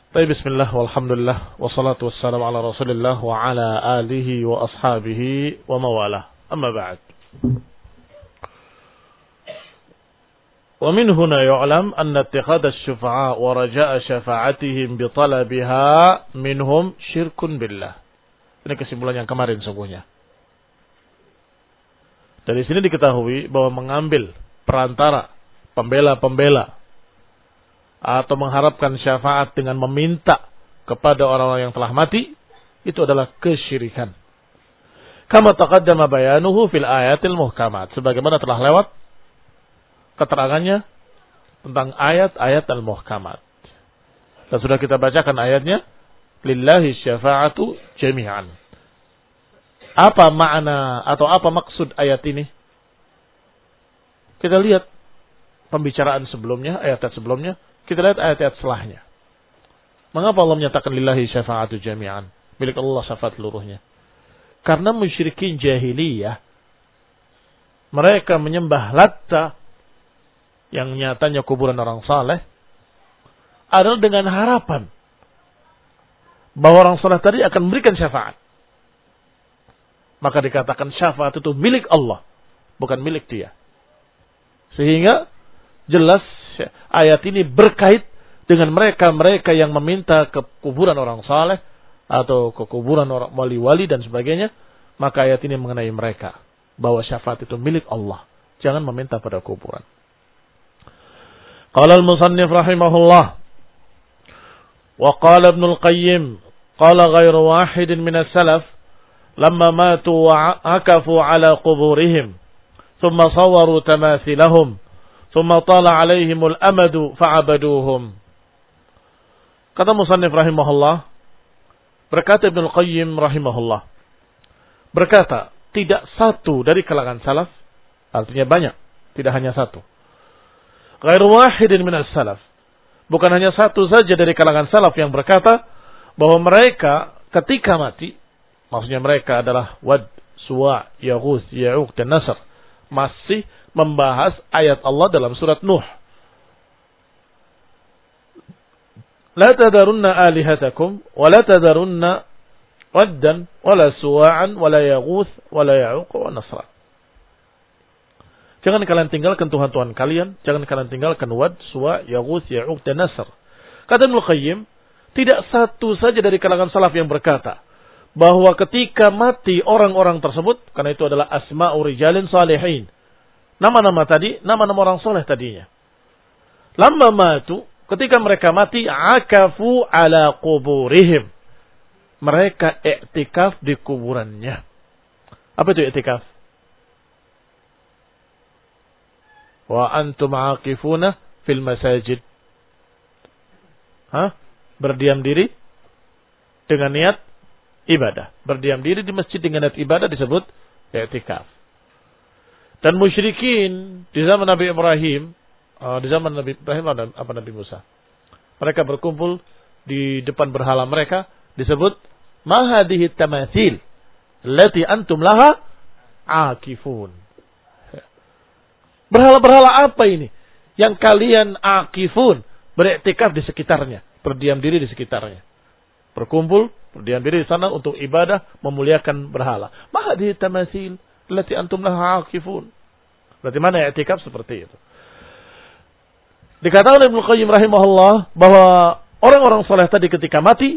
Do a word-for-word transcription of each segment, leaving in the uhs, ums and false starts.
Baik, bismillah, walhamdulillah, wassalatu wassalamu ala rasulillah wa ala alihi wa ashabihi wa mawalah. Amma ba'd. Wa min huna yu'lam anna ittikhadha asy-syufa'a wa raja'a syafa'atihim bi talabiha minhum syirkun billah. Ini kesimpulan yang kemarin sungguhnya. Dari sini diketahui bahwa mengambil perantara, pembela-pembela, atau mengharapkan syafaat dengan meminta kepada orang-orang yang telah mati, itu adalah kesyirikan. Kama taqaddama bayanuhu fil ayatil muhkamat. Sebagaimana telah lewat keterangannya tentang ayat-ayat al-muhkamat. Dan sudah kita bacakan ayatnya, lillahi syafa'atu jami'an. Apa makna atau apa maksud ayat ini? Kita lihat pembicaraan sebelumnya, ayat-ayat sebelumnya. Kita lihat ayat-ayat setelahnya. Mengapa Allah menyatakan lillahi syafa'atu jami'an? Milik Allah syafaat seluruhnya. Karena musyrikin jahiliyah, mereka menyembah Latta, yang nyatanya kuburan orang saleh, adalah dengan harapan bahwa orang saleh tadi akan memberikan syafaat. Maka dikatakan syafaat itu milik Allah, bukan milik dia. Sehingga jelas ayat ini berkait dengan mereka-mereka yang meminta ke kuburan orang saleh atau ke kuburan orang wali-wali dan sebagainya. Maka ayat ini mengenai mereka, bahwa syafaat itu milik Allah. Jangan meminta pada kuburan. Qala al-musannif rahimahullah, wa qala Ibnu al-Qayyim, qala ghairu wahidin min as-salaf lamma matu wa akafu ala quburihim thumma sawwaru tamathilahum thumma tala 'alaihimul amadu fa'abaduhum. Kata musannif rahimahullah, berkata Ibnu al-Qayyim rahimahullah, berkata tidak satu dari kalangan salaf, artinya banyak, tidak hanya satu. Ghairu wahidin minas salaf, bukan hanya satu saja dari kalangan salaf yang berkata bahwa mereka ketika mati, maksudnya mereka adalah Wad, Suwa', Yaghus, Ya'uq dan Nasr, masih membahas ayat Allah dalam surat Nuh. La tadarunna alihatakum wa la tadarunna waddan wa la suwa'an wa la yaghus wa la ya'uq wa nasra. Jangan kalian tinggalkan Tuhan-Tuhan kalian, jangan kalian tinggalkan Wad, Suwa', Yaghus, Ya'uq dan Nasr. Kata Ibnu Qayyim, tidak satu saja dari kalangan salaf yang berkata bahwa ketika mati orang-orang tersebut, karena itu adalah asma'u rijalin salihin, nama-nama tadi, nama-nama orang soleh tadinya. Lamma matu, ketika mereka mati, akafu ala quburihim. Mereka i'tikaf di kuburannya. Apa itu i'tikaf? Wa antum aqifuna fil masajid. Hah? Berdiam diri dengan niat ibadah. Berdiam diri di masjid dengan niat ibadah disebut i'tikaf. Dan musyrikin di zaman Nabi Ibrahim, di zaman Nabi Ibrahim apa Nabi Musa, mereka berkumpul di depan berhala mereka, disebut ma hadhihi tamathil allati antum laha akifun. Berhala-berhala apa ini yang kalian akifun, beriktikaf di sekitarnya, berdiam diri di sekitarnya, berkumpul, berdiam diri di sana untuk ibadah, memuliakan berhala. Ma hadhihi tamathil allati antum laha akifun. Berarti mana i'tikaf seperti itu? Dikatakan Ibnu Qayyim rahimahullah bahwa orang-orang saleh tadi ketika mati,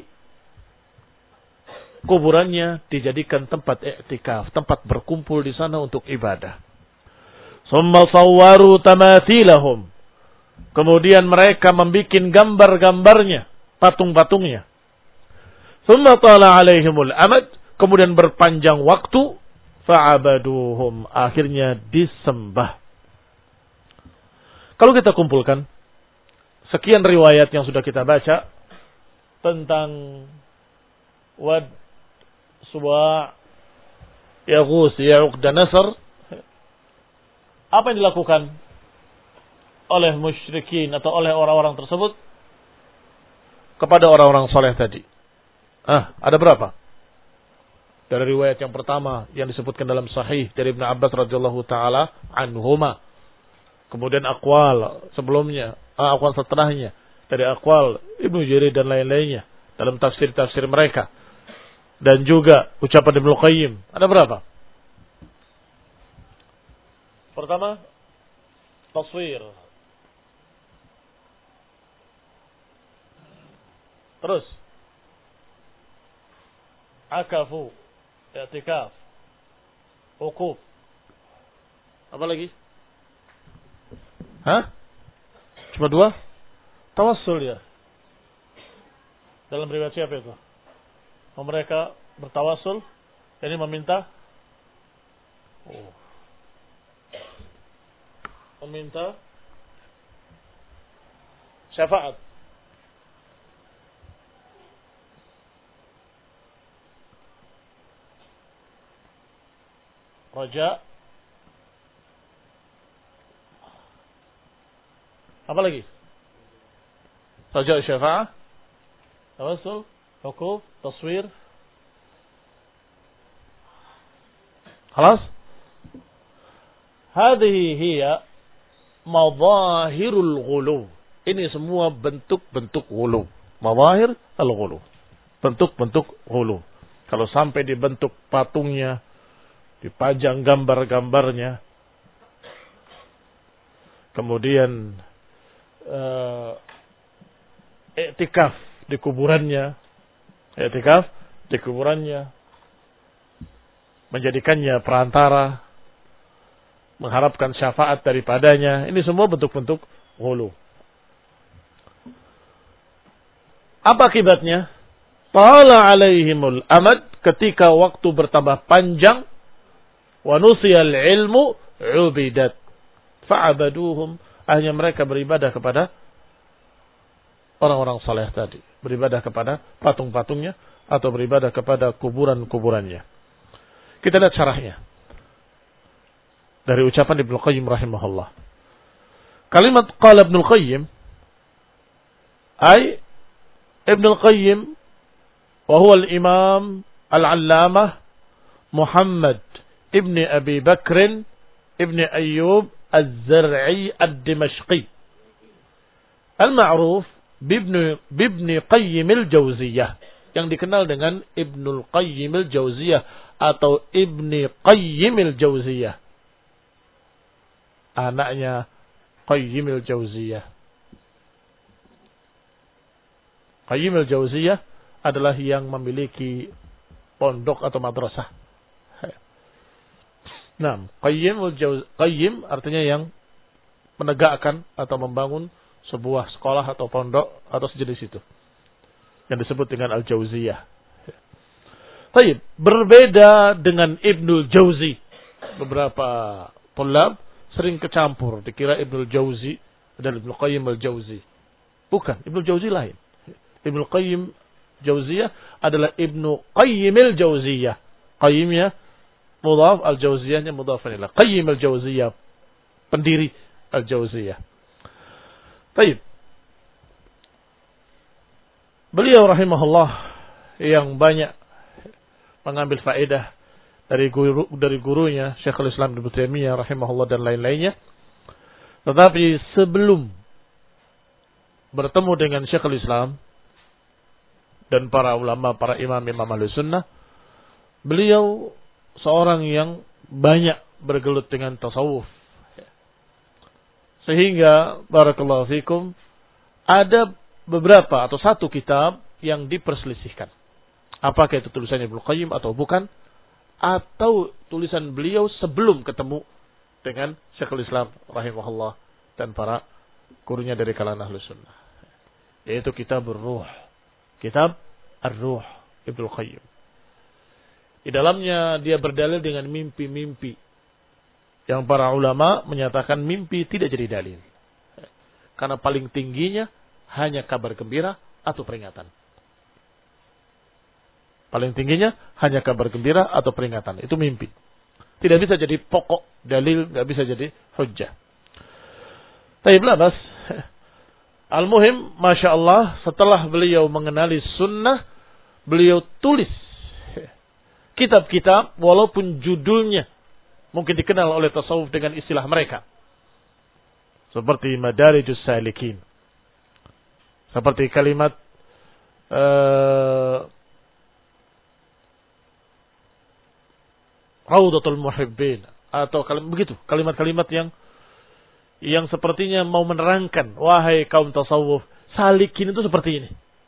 kuburannya dijadikan tempat i'tikaf, tempat berkumpul di sana untuk ibadah. Summa sawwaru tamathilahum. Kemudian mereka membuat gambar-gambarnya, patung-patungnya. Summa tala 'alaihimul amad, kemudian berpanjang waktu, fa'abaduhum, akhirnya disembah. Kalau kita kumpulkan sekian riwayat yang sudah kita baca tentang Wad, Suwa', Yaghus, Ya'uq dan Nasr, apa yang dilakukan oleh musyrikin atau oleh orang-orang tersebut kepada orang-orang soleh tadi? Ah, ada berapa? Dari riwayat yang pertama yang disebutkan dalam Sahih dari Ibnu Abbas radhiyallahu taala anhuma. Kemudian aqwal sebelumnya, aqwal setelahnya dari aqwal Ibnu Jarir dan lain-lainnya dalam tafsir-tafsir mereka. Dan juga ucapan Ibnu Qayyim. Ada berapa? Pertama, taswir. Terus, akafu, i'tikaf, wukuf. Apa lagi? Hah? Cuma dua? Tawassul ya. Dalam riwayat siapa itu? Mereka bertawassul, jadi meminta oh, meminta syafaat. Raja. Apa lagi? Raja syafaat, tawassul, wukuf, taswir. خلاص هذه هي مظاهر الغلو. Ini semua bentuk-bentuk ghulu. Mawahir al-ghulu. Bentuk-bentuk ghulu. Kalau sampai dibentuk patungnya, dipajang gambar-gambarnya, kemudian uh, i'tikaf di kuburannya, i'tikaf di kuburannya, menjadikannya perantara, mengharapkan syafaat daripadanya. Ini semua bentuk-bentuk ghulu. Apa akibatnya? Tala alaihimul amad, ketika waktu bertambah panjang, wa nusiyal ilmu ubidat fa'abaduhum, akhirnya mereka beribadah kepada orang-orang saleh tadi, beribadah kepada patung-patungnya atau beribadah kepada kuburan-kuburannya. Kita lihat syarahnya dari ucapan Ibnu Qayyim rahimahullah. Kalimat qala Ibnu Qayyim, ay Ibnu Qayyim wa huwa al-imam al-allamah Muhammad ibn Abi Bakr ibn Ayyub az-Zar'i ad-Dimashqi al-ma'ruf bibni bibni Qayyim al-Jauziyah, yang dikenal dengan Ibnu Qayyim al-Jauziyah atau Ibni Qayyim al-Jauziyah, anaknya Qayyim al-Jauziyah. Qayyim al-Jauziyah adalah yang memiliki pondok atau madrasah. Nah, Qayyim al-Jauziyah, Qayyim artinya yang menegakkan atau membangun sebuah sekolah atau pondok atau sejenis itu, yang disebut dengan al-Jauziyah. Baik, berbeda dengan Ibnul Jauzi. Beberapa tulab sering kecampur, dikira Ibnul Jauzi dan Ibnu Qayyim al-Jauzi. Bukan, Ibnul Jauzi lain. Ibnu Qayyim Jauziyah adalah Ibnu Qayyim al-Jauziyah. Qayyimnya mudhaf, al-Jauziyahnya mudhaf ilaih. Qayyim al-Jauziyah, pendiri al-Jauziyah. Baik. Beliau rahimahullah yang banyak mengambil faedah dari guru dari gurunya Syekhul Islam Ibnu Taimiyah rahimahullah dan lain-lainnya. Tetapi sebelum bertemu dengan Syekhul Islam dan para ulama, para imam-imam Ahlussunnah, beliau seorang yang banyak bergelut dengan tasawuf. Sehingga barakallahu fikum ada beberapa atau satu kitab yang diperselisihkan. Apakah itu tulisannya Ibnu Qayyim atau bukan, atau tulisan beliau sebelum ketemu dengan Syekhul Islam rahimahullah dan para gurunya dari kalangan Ahlussunnah, yaitu kitab Ar-Ruh, kitab Ar-Ruh Ibnu Qayyim. Di dalamnya dia berdalil dengan mimpi-mimpi yang para ulama menyatakan mimpi tidak jadi dalil, karena paling tingginya hanya kabar gembira atau peringatan. Paling tingginya hanya kabar gembira atau peringatan. Itu mimpi. Tidak bisa jadi pokok dalil, nggak bisa jadi hujjah. Taib labas. Al-muhim, Masya Allah, setelah beliau mengenali sunnah, beliau tulis kitab-kitab walaupun judulnya mungkin dikenal oleh tasawuf dengan istilah mereka. Seperti Madarijus Salikin. Seperti kalimat uh, Raudatul Muhibbin atau kalimat begitu, kalimat-kalimat yang yang sepertinya mau menerangkan, wahai kaum tasawuf, salikin itu seperti ini.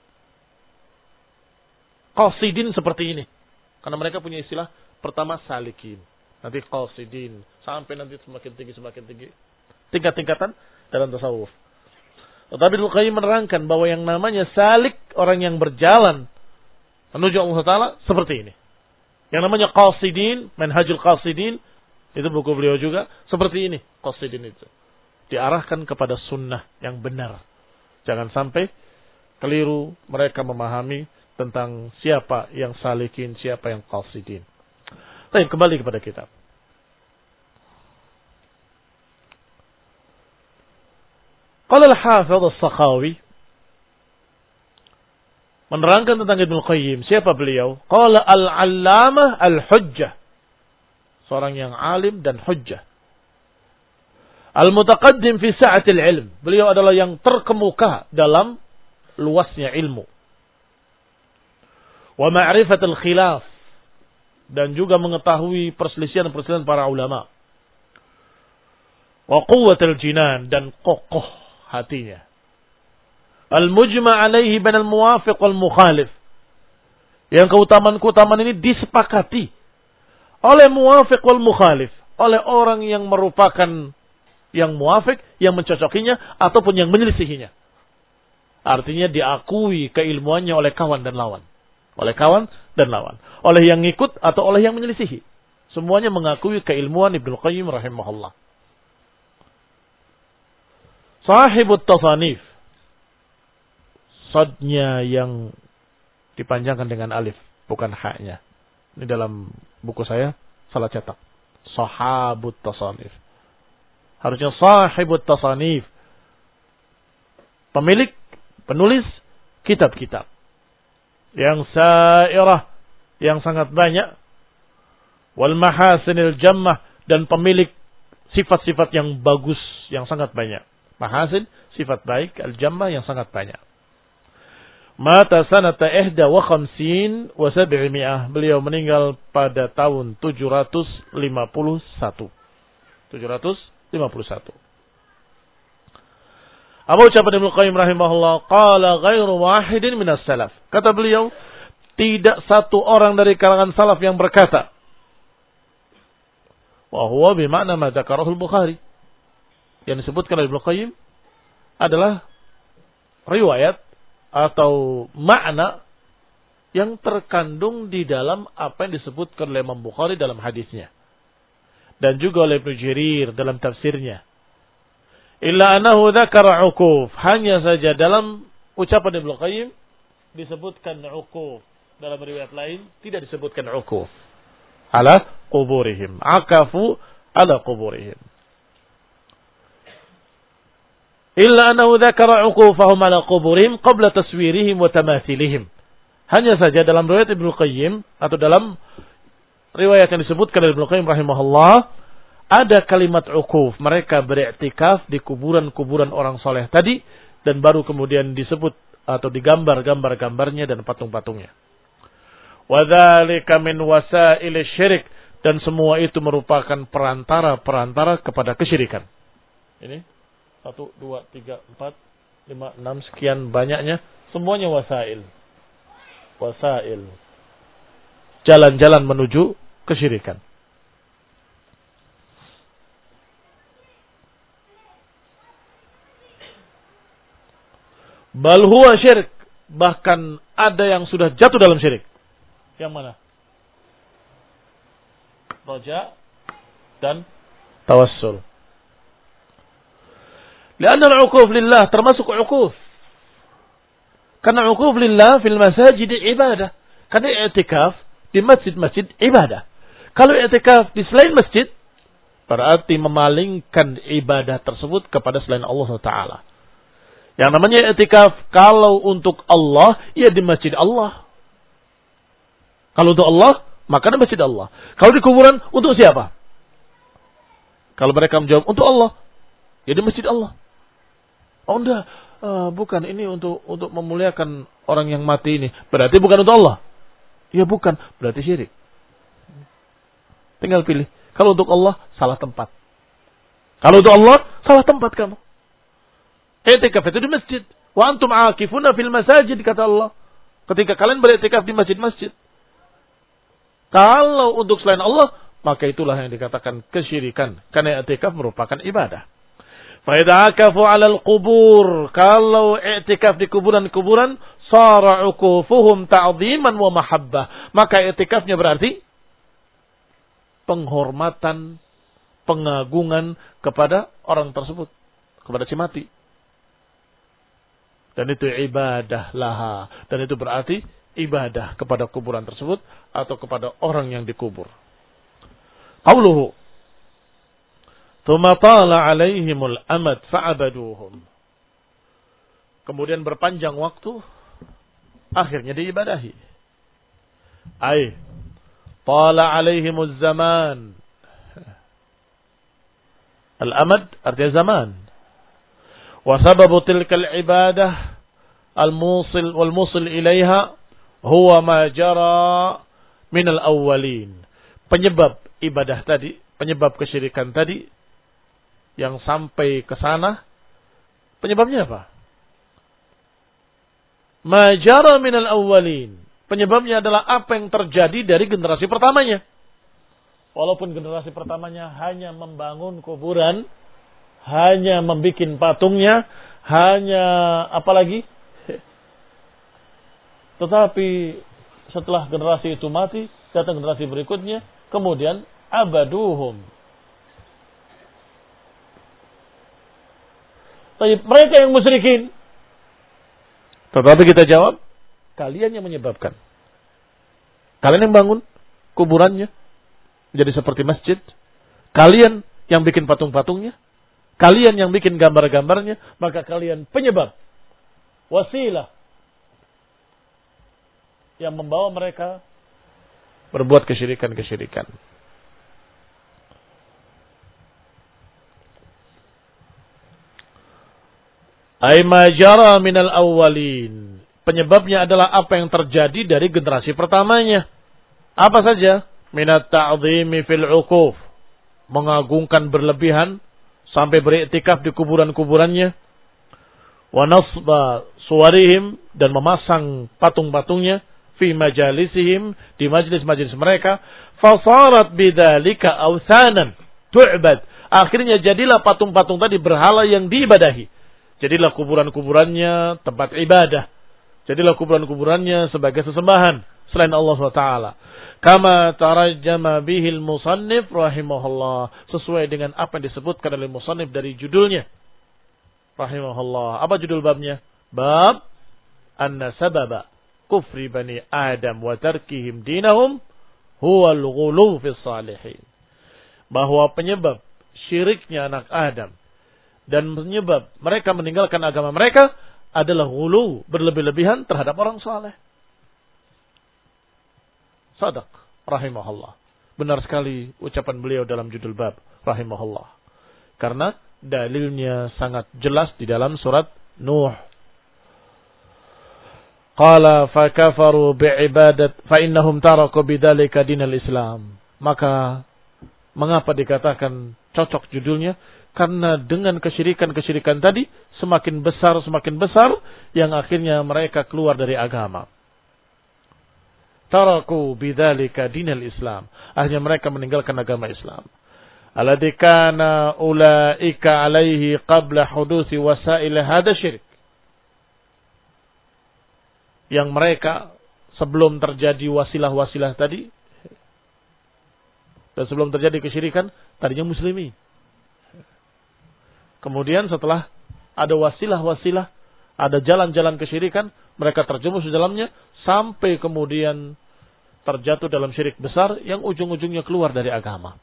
Qasidin seperti ini. Karena mereka punya istilah pertama salikin, nanti qasidin, sampai nanti semakin tinggi semakin tinggi. Tingkat-tingkatan dalam tasawuf. Tetapi Ibnu Qayyim menerangkan bahwa yang namanya salik, orang yang berjalan menuju Allah Ta'ala seperti ini. Yang namanya qasidin, manhajul qasidin, itu buku beliau juga, seperti ini. Qasidin itu diarahkan kepada sunnah yang benar. Jangan sampai keliru mereka memahami tentang siapa yang salikin, siapa yang qasidin. Baik, kembali kepada kitab. Qala al-Hafidz as-Sakhawi menerangkan tentang Ibnu Qayyim, siapa beliau? Qala al-Allamah al-Hujjah, seorang yang alim dan hujjah. Al-mutaqaddim fi sa'atil ilm, beliau adalah yang terkemuka dalam luasnya ilmu. Wa ma'rifatul khilaf, dan juga mengetahui perselisihan-perselisihan para ulama. Wa quwwatul jinan, dan kokoh hatinya. Al-mujma' alaihi bainal muwafiq wal mukhalif, yang keutamaan-keutamaan ini disepakati oleh muwafiq wal mukhalif, oleh orang yang merupakan yang muwafiq, yang mencocokinya ataupun yang menyelisihinya. Artinya diakui keilmuannya oleh kawan dan lawan. Oleh kawan dan lawan. Oleh yang ngikut atau oleh yang menyelisihi. Semuanya mengakui keilmuan Ibnu Qayyim rahimahullah. Sahibut tasanif. Sadnya yang dipanjangkan dengan alif, bukan haknya. Ini dalam buku saya salah cetak. Sahabut tasanif. Harusnya sahibut tasanif. Pemilik, penulis kitab-kitab. Yang sairah, yang sangat banyak. Wal mahasinil jammah, dan pemilik sifat-sifat yang bagus, yang sangat banyak. Mahasin, sifat baik, al-jammah yang sangat banyak. Mata sanata ihda wa khamsin wa sab'imi'ah. Beliau meninggal pada tahun tujuh ratus lima puluh satu. tujuh ratus lima puluh satu. Apa ucapan Ibnu Qayyim rahimahullah? Qala ghairu wahidin minas salaf. Kata beliau, tidak satu orang dari kalangan salaf yang berkata. Wa huwa bima'na ma dzakarahu al-Bukhari. Yang disebutkan oleh Ibnu Qayyim adalah riwayat atau makna yang terkandung di dalam apa yang disebutkan oleh Imam Bukhari dalam hadisnya. Dan juga oleh Ibnu Jarir dalam tafsirnya. Illa anahu dzakara ukuf. Hanya saja dalam ucapan Ibnu Qayyim disebutkan ukuf. Dalam riwayat lain tidak disebutkan ukuf. Ala quburihim. Akafu ala quburihim. Illa anahu dzakara ukufahum ala quburihim qabla taswirihim wa tamathilihim. Hanya saja dalam riwayat Ibnu Qayyim atau dalam riwayat yang disebutkan oleh Ibnu Qayyim rahimahullah, ada kalimat ukuf. Mereka beriktikaf di kuburan-kuburan orang soleh tadi, dan baru kemudian disebut atau digambar gambar-gambarnya dan patung-patungnya. Wa dzalika min wasail syirik, dan semua itu merupakan perantara-perantara kepada kesyirikan. Ini satu, dua, tiga, empat, lima, enam, sekian banyaknya, semuanya wasail. Wasail. Jalan-jalan menuju kesyirikan. Bal huwa syirik. Bahkan ada yang sudah jatuh dalam syirik. Yang mana? Raja dan tawassul. Lianna al-uquf lillah termasuk uquf. Karena uquf lillah fil masajid ibadah. Karena i'tikaf di masjid-masjid ibadah. Kalau i'tikaf di selain masjid, berarti memalingkan ibadah tersebut kepada selain Allah Taala. Yang namanya i'tikaf kalau untuk Allah, ya di masjid Allah. Kalau untuk Allah, maka di masjid Allah. Kalau di kuburan, untuk siapa? Kalau mereka menjawab untuk Allah, ya di masjid Allah. Oh enggak, Uh, bukan, ini untuk untuk memuliakan orang yang mati ini. Berarti bukan untuk Allah. Ya bukan, berarti syirik. Tinggal pilih. Kalau untuk Allah, salah tempat. Kalau untuk Allah, salah tempat kamu. I'tikaf itu di masjid. Wa antum aakifuna fil masajid, kata Allah. Ketika kalian beriktikaf di masjid-masjid. Kalau untuk selain Allah, maka itulah yang dikatakan kesyirikan. Karena i'tikaf merupakan ibadah. Fa idza akafu 'ala al-qubur, kalau i'tikaf di kuburan-kuburan, sara 'ukufuhum ta'dhiman wa mahabbah. Maka i'tikafnya berarti penghormatan, pengagungan kepada orang tersebut, kepada si mati. Dan itu ibadah laha. Dan itu berarti ibadah kepada kuburan tersebut atau kepada orang yang dikubur. Qauluhu thumma tala alaihimul amad fa'abaduhum. Kemudian berpanjang waktu, akhirnya diibadahi. Ay tala alaihimuz zaman. Al-amad artinya zaman. Wa sababu tilkal ibadah al-musil wal musil ilaiha huwa ma jara min al-awwalin. Penyebab ibadah tadi, penyebab kesyirikan tadi yang sampai ke sana, penyebabnya apa? Ma jara min al-awwalin. Penyebabnya adalah apa yang terjadi dari generasi pertamanya. Walaupun generasi pertamanya hanya membangun kuburan, hanya membikin patungnya, hanya apa lagi? Tetapi setelah generasi itu mati, datang generasi berikutnya, kemudian abaduhum. Tapi mereka yang musyrikin. Tetapi kita jawab, kalian yang menyebabkan. Kalian yang bangun kuburannya jadi seperti masjid. Kalian yang bikin patung-patungnya. Kalian yang bikin gambar-gambarnya. Maka kalian penyebab. Wasilah. Yang membawa mereka berbuat kesyirikan-kesyirikan. Ay ma jara minal awwalin. Penyebabnya adalah apa yang terjadi dari generasi pertamanya. Apa saja? Minat ta'zimi fil uquf. Mengagungkan berlebihan sampai beriktikaf di kuburan-kuburannya. Wa nasba suwarihim, dan memasang patung-patungnya fi majalisihim, di majlis-majlis mereka. Fasarat bidzalika awsanan tu'bad. Akhirnya jadilah patung-patung tadi berhala yang diibadahi. Jadilah kuburan-kuburannya tempat ibadah. Jadilah kuburan-kuburannya sebagai sesembahan selain Allah subhanahu wa taala. Kama tarajjama bihil musannif rahimahullah. Sesuai dengan apa yang disebutkan oleh musannif dari judulnya. Rahimahullah. Apa judul babnya? Bab anna sababa kufri bani Adam wa tarkihim dinahum huwa al-ghulu fi salihin. Bahwa penyebab syiriknya anak Adam dan penyebab mereka meninggalkan agama mereka adalah ghulu, berlebih-lebihan terhadap orang saleh. Sadaq rahimahullah. Benar sekali ucapan beliau dalam judul bab rahimahullah. Karena dalilnya sangat jelas di dalam surat Nuh. Qala fakafaru bi'ibadat fa innahum taraku bidzalika dinal Islam. Maka mengapa dikatakan cocok judulnya? Karena dengan kesyirikan-kesyirikan tadi semakin besar, semakin besar yang akhirnya mereka keluar dari agama. Taraku bidzalika dinal Islam. Akhirnya mereka meninggalkan agama Islam. Alladzi kana ulaika alaihi qabla hudusi wasail hada syirik. Yang mereka sebelum terjadi wasilah-wasilah tadi dan sebelum terjadi kesyirikan tadinya muslimi. Kemudian setelah ada wasilah-wasilah, ada jalan-jalan kesyirikan, mereka terjerumus di dalamnya sampai kemudian terjatuh dalam syirik besar yang ujung-ujungnya keluar dari agama.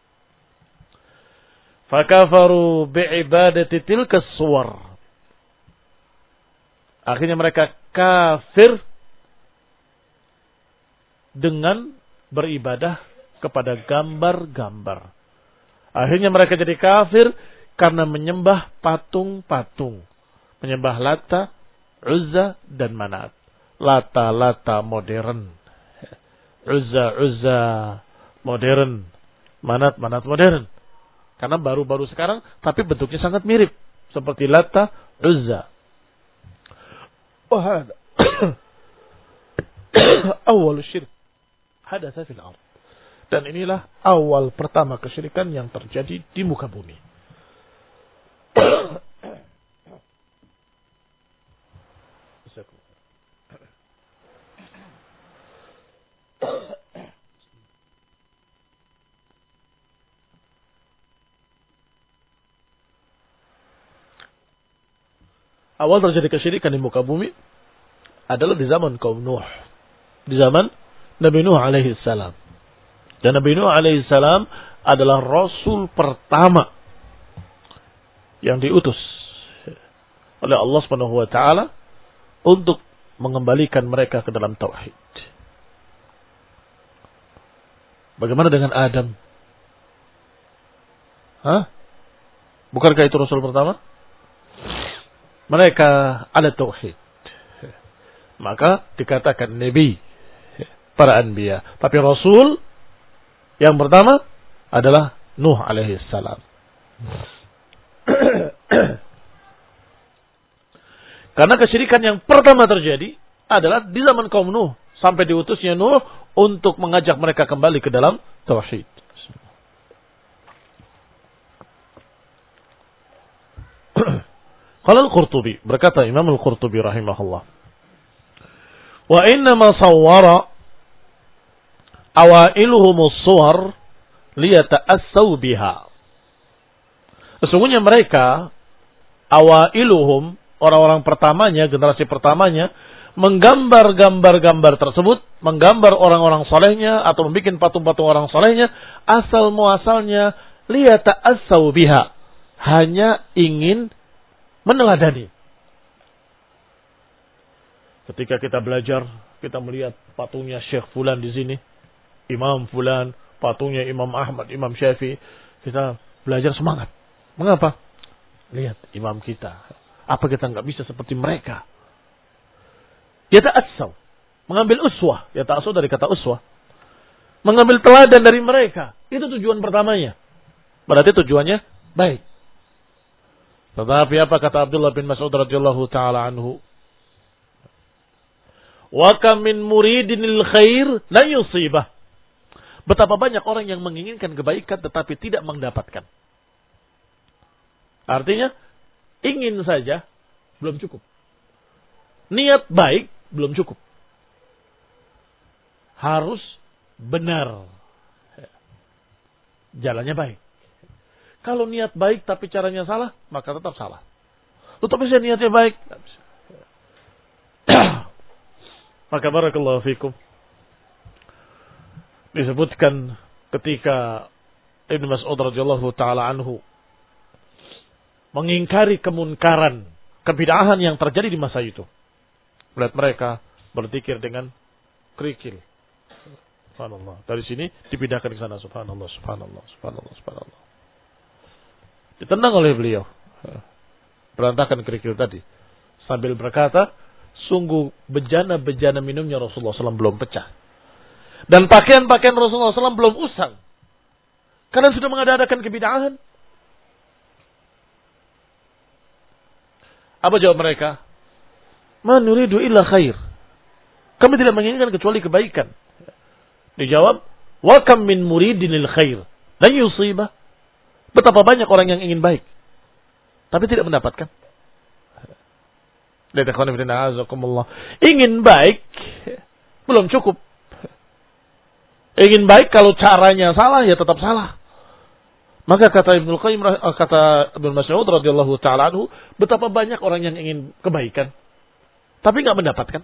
Fakafaru bi'ibadati tilkas suwar. Akhirnya mereka kafir dengan beribadah kepada gambar-gambar. Akhirnya mereka jadi kafir karena menyembah patung-patung. Menyembah Lata, Uzza dan Manat. Lata-lata modern. Uzza, Uzza modern. Manat, Manat modern. Karena baru-baru sekarang, tapi bentuknya sangat mirip. Seperti Lata, Uzza. Wahada. Awal syirik. Hadatha fil ard. Dan inilah awal pertama kesyirikan yang terjadi di muka bumi. Awal terjadi kesyirikan di muka bumi adalah di zaman kaum Nuh. Di zaman Nabi Nuh alaihi salam. Dan Nabi Nuh alaihi salam adalah rasul pertama yang diutus oleh Allah Subhanahu wa taala untuk mengembalikan mereka ke dalam tauhid. Bagaimana dengan Adam? Hah? Bukankah itu rasul pertama? Mereka ada tauhid. Maka dikatakan nabi, para anbiya. Tapi rasul yang pertama adalah Nuh alaihi salam. Karena kesyirikan yang pertama terjadi adalah di zaman kaum Nuh. Sampai diutusnya Nuh untuk mengajak mereka kembali ke dalam tauhid. Qala Al-Qurtubi, berkata Imam Al-Qurtubi rahimahullah, wa inna ma sawwara awailuhum as-suwar liyata'assaw biha. Sesungguhnya mereka awailuhum, orang-orang pertamanya, generasi pertamanya, menggambar gambar-gambar tersebut, menggambar orang-orang salehnya atau membuat patung-patung orang salehnya, asal muasalnya liyata'assaw biha, hanya ingin meneladani. Ketika kita belajar, kita melihat patungnya Syekh Fulan di sini, Imam Fulan, patungnya Imam Ahmad, Imam Syafi'i, kita belajar semangat. Mengapa? Lihat imam kita. Apa kita nggak bisa seperti mereka? Yata'assaw, mengambil uswah. Yata'assaw dari kata uswah, mengambil teladan dari mereka. Itu tujuan pertamanya. Berarti tujuannya baik. Tetapi apa kata Abdullah bin Mas'ud radhiyallahu taala anhu? Wa kam min muridinil khair la yusibah. Betapa banyak orang yang menginginkan kebaikan tetapi tidak mendapatkan. Artinya ingin saja belum cukup. Niat baik belum cukup. Harus benar. Jalannya baik. Kalau niat baik tapi caranya salah, maka tetap salah. Tetapi saya niatnya baik. Maka barakallahu fikum. Disebutkan ketika Ibnu Mas'ud radhiyallahu taala anhu mengingkari kemunkaran, kebid'ahan yang terjadi di masa itu. Melihat mereka berzikir dengan kerikil. Subhanallah. Dari sini dipindahkan ke sana. Subhanallah, subhanallah, subhanallah, subhanallah. Ditendang oleh beliau. Berantakan kerikil tadi. Sambil berkata, sungguh bejana-bejana minumnya Rasulullah shallallahu alaihi wasallam belum pecah. Dan pakaian-pakaian Rasulullah shallallahu alaihi wasallam belum usang. Karena sudah mengadakan kebid'ahan. Apa jawab mereka? Ma nuridu illa khair. Kami tidak menginginkan kecuali kebaikan. Dijawab, wa kam min muridinil khair lan yusibah. Betapa banyak orang yang ingin baik, tapi tidak mendapatkan. Ingin baik belum cukup. Ingin baik kalau caranya salah ya tetap salah. Maka kata Ibnu Qayyim, kata Ibnu Mas'ud radhiyallahu taala anhu, betapa banyak orang yang ingin kebaikan, tapi nggak mendapatkan.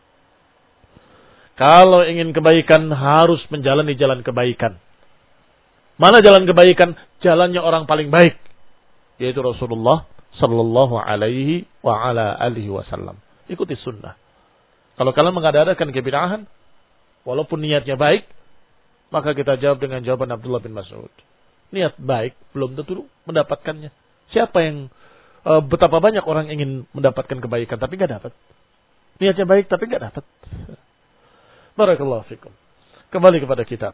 Kalau ingin kebaikan harus menjalani jalan kebaikan. Mana jalan kebaikan? Jalannya orang paling baik, yaitu Rasulullah sallallahu alaihi wa ala alihi wasallam. Ikuti sunnah. Kalau kalian mengadakan kebid'ahan, walaupun niatnya baik, maka kita jawab dengan jawaban Abdullah bin Mas'ud. Niat baik belum tentu mendapatkannya. Siapa yang uh, betapa banyak orang ingin mendapatkan kebaikan tapi nggak dapat. Niatnya baik tapi nggak dapat. Barakallahu fikum. Kembali kepada kitab.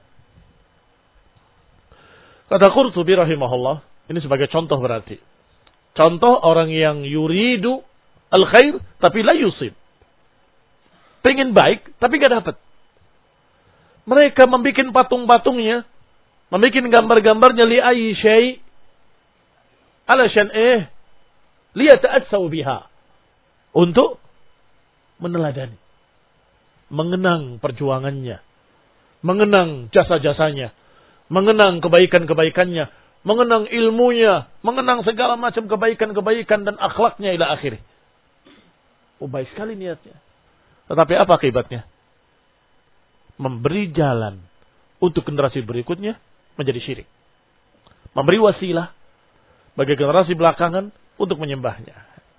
Kata Qurtubi rahimahullah, ini sebagai contoh berarti. Contoh orang yang yuridu al-khair tapi la yusib. Pengen baik tapi nggak dapat. Mereka membuat patung-patungnya, membuat gambar-gambarnya li ayyi syai' alashan eh liyata'assau biha, untuk meneladani, mengenang perjuangannya, mengenang jasa-jasanya, mengenang kebaikan-kebaikannya, mengenang ilmunya, mengenang segala macam kebaikan-kebaikan dan akhlaknya ila akhirih. Oh, baik sekali niatnya. Tetapi apa akibatnya? Memberi jalan untuk generasi berikutnya menjadi syirik. Memberi wasilah bagi generasi belakangan untuk menyembahnya.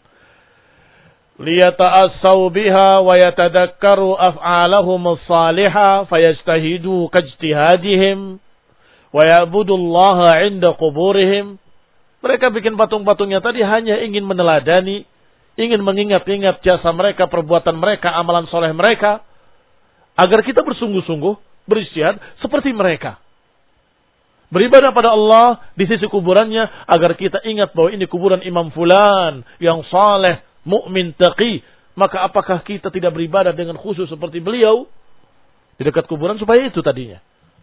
Liyata'assau biha wa yatadakkaru af'alahum as-salihah fayastahidu kajtihadihim wa ya'budullaha 'inda quburihim. Mereka bikin patung-patungnya tadi hanya ingin meneladani, ingin mengingat-ingat jasa mereka, perbuatan mereka, amalan soleh mereka, agar kita bersungguh-sungguh beristihad seperti mereka. Beribadah pada Allah di sisi kuburannya, agar kita ingat bahwa ini kuburan Imam Fulan yang saleh, mukmin, taqi. Maka apakah kita tidak beribadah dengan khusus seperti beliau di dekat kuburan? Supaya itu tadinya.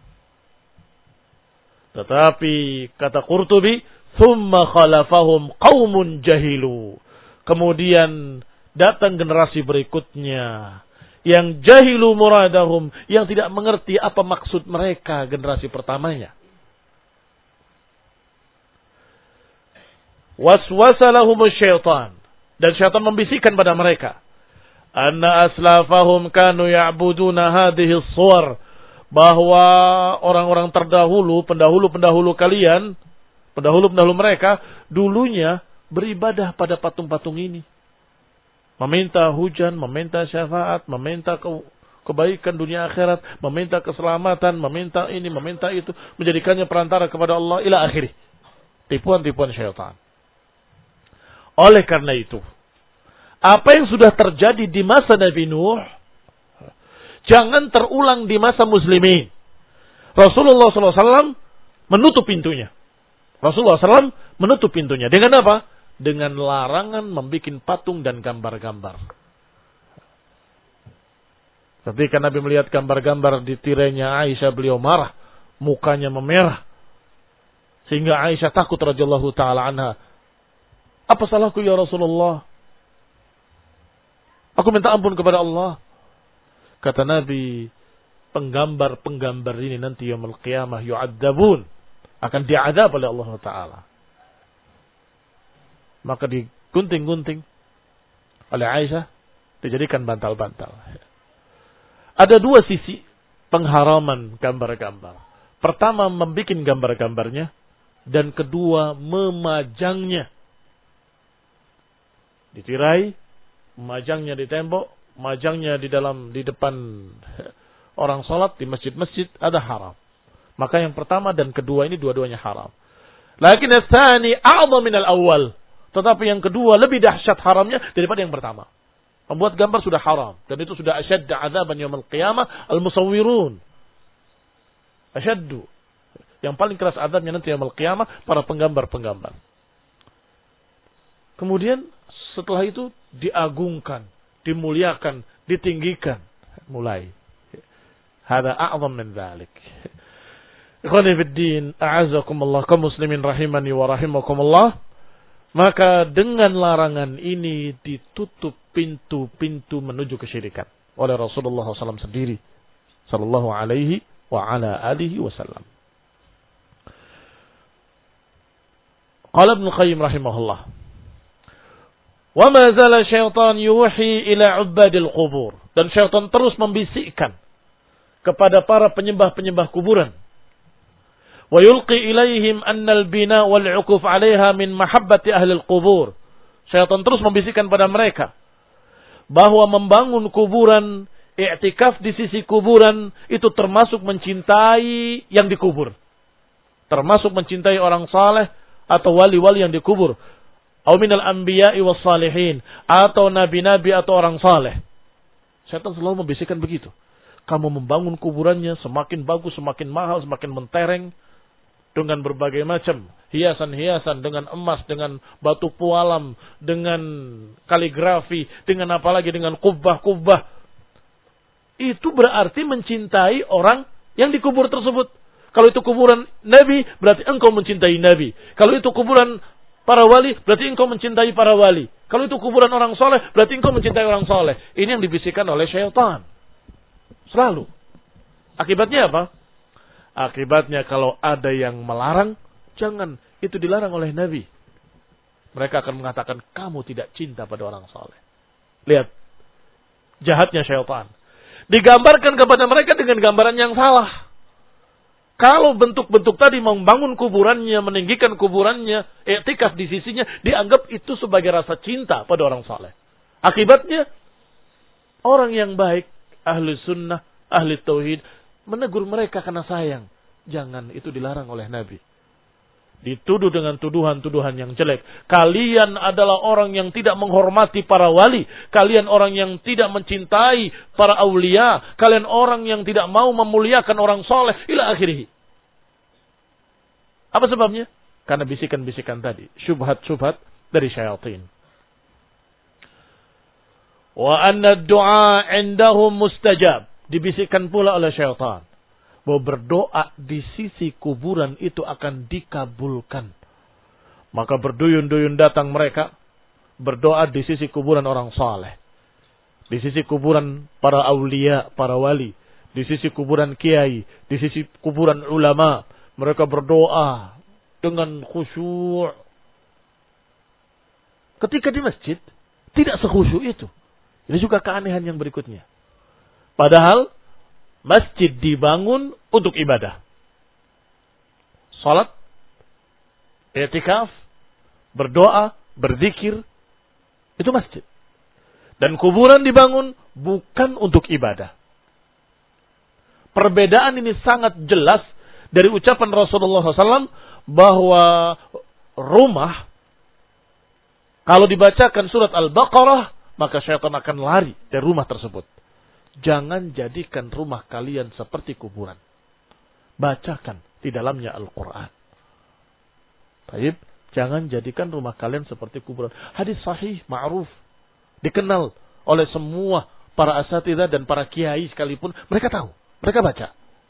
Tetapi kata Qurtubi, thumma khalafahum qaumun jahilu. Kemudian datang generasi berikutnya yang jahilu muradahum, yang tidak mengerti apa maksud mereka generasi pertamanya. Waswasa lahumus syaitan, dan syaitan membisikkan pada mereka, anna aslafahum kanu ya'buduna hadhihi as-suwar, bahwa orang-orang terdahulu, pendahulu-pendahulu kalian, pendahulu-pendahulu mereka dulunya beribadah pada patung-patung ini. Meminta hujan, meminta syafaat, meminta ke, kebaikan dunia akhirat, meminta keselamatan, meminta ini, meminta itu, menjadikannya perantara kepada Allah ila akhirih. Tipuan-tipuan syaitan. Oleh karena itu, apa yang sudah terjadi di masa Nabi Nuh, jangan terulang di masa muslimin. Rasulullah shallallahu alaihi wasallam menutup pintunya. Rasulullah shallallahu alaihi wasallam menutup pintunya. Dengan apa? Dengan larangan membuat patung dan gambar-gambar. Ketika Nabi melihat gambar-gambar di tirainya Aisyah, beliau marah, mukanya memerah, sehingga Aisyah takut radhiyallahu taala anha. Apa salahku ya Rasulullah? Aku minta ampun kepada Allah. Kata Nabi, penggambar-penggambar ini nanti yaumul qiyamah yu'adzabun, akan diadab oleh Allah Taala. Maka digunting-gunting oleh Aisyah, dijadikan bantal-bantal. Ada dua sisi pengharaman gambar-gambar. Pertama, membuat gambar-gambarnya, dan kedua, memajangnya. Ditirai, memajangnya di tembok, memajangnya di dalam di depan orang salat di masjid-masjid, ada haram. Maka yang pertama dan kedua ini dua-duanya haram. Lakin ats-tsani a'dham min al-awwal. Tetapi yang kedua lebih dahsyat haramnya daripada yang pertama. Membuat gambar sudah haram, dan itu sudah asyadda 'adzaban yaumil qiyamah al-musawwirun. Asyaddu. Yang paling keras azabnya nanti yaumil qiyamah para penggambar-penggambar. Kemudian setelah itu diagungkan, dimuliakan, ditinggikan. Mulai. Hada a'zam min dzalik. Ikhwani fid din, a'azzakumullah, kaum muslimin rahimani wa rahimakumullah. Maka dengan larangan ini ditutup pintu-pintu menuju kesyirikan oleh Rasulullah shallallahu alaihi wasallam sendiri, sallallahu alaihi wa ala alihi wasallam. Qala Ibnu Qayyim rahimahullah, wa ma zala syaitan yuhi ila ubadil qubur, dan syaitan terus membisikkan kepada para penyembah-penyembah kuburan. Wa yulqi ilaihim annal bina wal 'ukuf 'alaiha min mahabbati ahli al-qubur. Syaitan terus membisikkan pada mereka bahwa membangun kuburan, i'tikaf di sisi kuburan itu termasuk mencintai yang dikubur. Termasuk mencintai orang saleh atau wali-wali yang dikubur. Atau minal anbiya'i was salihin. Atau nabi-nabi atau orang saleh. Setan selalu membisikkan begitu. Kamu membangun kuburannya semakin bagus, semakin mahal, semakin mentereng. Dengan berbagai macam hiasan-hiasan. Dengan emas, dengan batu pualam. Dengan kaligrafi. Dengan apalagi dengan kubah-kubah. Itu berarti mencintai orang yang dikubur tersebut. Kalau itu kuburan Nabi, berarti engkau mencintai Nabi. Kalau itu kuburan para wali, berarti engkau mencintai para wali. Kalau itu kuburan orang soleh, berarti engkau mencintai orang soleh. Ini yang dibisikkan oleh syaitan. Selalu. Akibatnya apa? Akibatnya kalau ada yang melarang, jangan. Itu dilarang oleh Nabi. Mereka akan mengatakan, kamu tidak cinta pada orang soleh. Lihat. Jahatnya syaitan. Digambarkan kepada mereka dengan gambaran yang salah. Kalau bentuk-bentuk tadi membangun kuburannya, meninggikan kuburannya, iktikaf di sisinya, dianggap itu sebagai rasa cinta pada orang saleh. Akibatnya, orang yang baik, ahli sunnah, ahli tauhid, menegur mereka karena sayang. Jangan, itu dilarang oleh Nabi. Dituduh dengan tuduhan-tuduhan yang jelek. Kalian adalah orang yang tidak menghormati para wali. Kalian orang yang tidak mencintai para aulia. Kalian orang yang tidak mau memuliakan orang soleh. Ila akhirih. Apa sebabnya? Karena bisikan-bisikan tadi. Syubhat-syubhat dari syaitan. Wa anna du'a indahum mustajab. Dibisikkan pula oleh syaitan. Bahwa berdoa di sisi kuburan itu akan dikabulkan. Maka berduyun-duyun datang mereka. Berdoa di sisi kuburan orang saleh. Di sisi kuburan para aulia, para wali. Di sisi kuburan kiai. Di sisi kuburan ulama. Mereka berdoa dengan khusyuk. Ketika di masjid, tidak sekhusyuk itu. Ini juga keanehan yang berikutnya. Padahal, masjid dibangun untuk ibadah. Salat, i'tikaf, berdoa, berzikir, itu masjid. Dan kuburan dibangun bukan untuk ibadah. Perbedaan ini sangat jelas dari ucapan Rasulullah shallallahu alaihi wasallam bahwa rumah, kalau dibacakan surat Al-Baqarah, maka syaitan akan lari dari rumah tersebut. Jangan jadikan rumah kalian seperti kuburan. Bacakan di dalamnya Al-Quran. Baik, jangan jadikan rumah kalian seperti kuburan. Hadis sahih, ma'ruf. Dikenal oleh semua para asatidzah dan para kiai sekalipun. Mereka tahu. Mereka baca.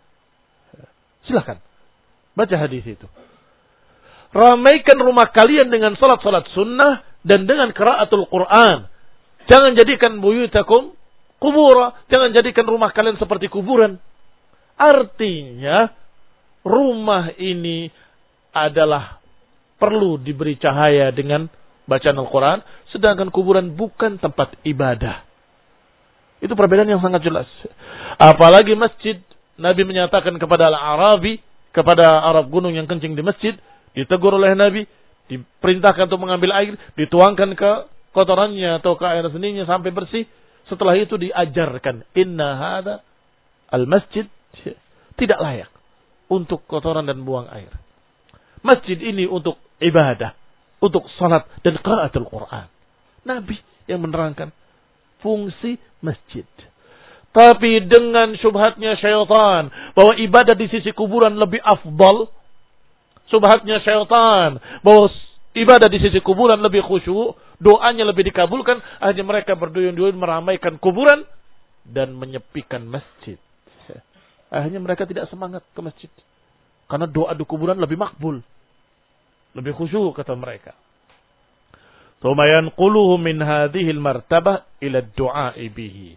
Silakan. Baca hadis itu. Ramaikan rumah kalian dengan salat-salat sunnah dan dengan qiraatul Quran. Jangan jadikan buyutakum kubura. Jangan jadikan rumah kalian seperti kuburan. Artinya, rumah ini adalah perlu diberi cahaya dengan bacaan Al-Quran. Sedangkan kuburan bukan tempat ibadah. Itu perbedaan yang sangat jelas. Apalagi masjid. Nabi menyatakan kepada Al-Arabi, kepada Arab gunung yang kencing di masjid, ditegur oleh Nabi, diperintahkan untuk mengambil air, dituangkan ke kotorannya atau ke air seninya sampai bersih. Setelah itu diajarkan, inna hada al-masjid tidak layak untuk kotoran dan buang air. Masjid ini untuk ibadah, untuk salat dan qiraatul Quran. Nabi yang menerangkan fungsi masjid. Tapi dengan syubhatnya syaitan bahwa ibadah di sisi kuburan lebih afdal, syubhatnya syaitan bahwa ibadah di sisi kuburan lebih khusyuk, doanya lebih dikabulkan, akhirnya mereka berduyun-duyun meramaikan kuburan dan menyepikan masjid. Akhirnya mereka tidak semangat ke masjid. Karena doa di kuburan lebih makbul. Lebih khusyuk kata mereka. Tsumma yanquluhu min hadhil martabah ila ad-du'a'i bihi.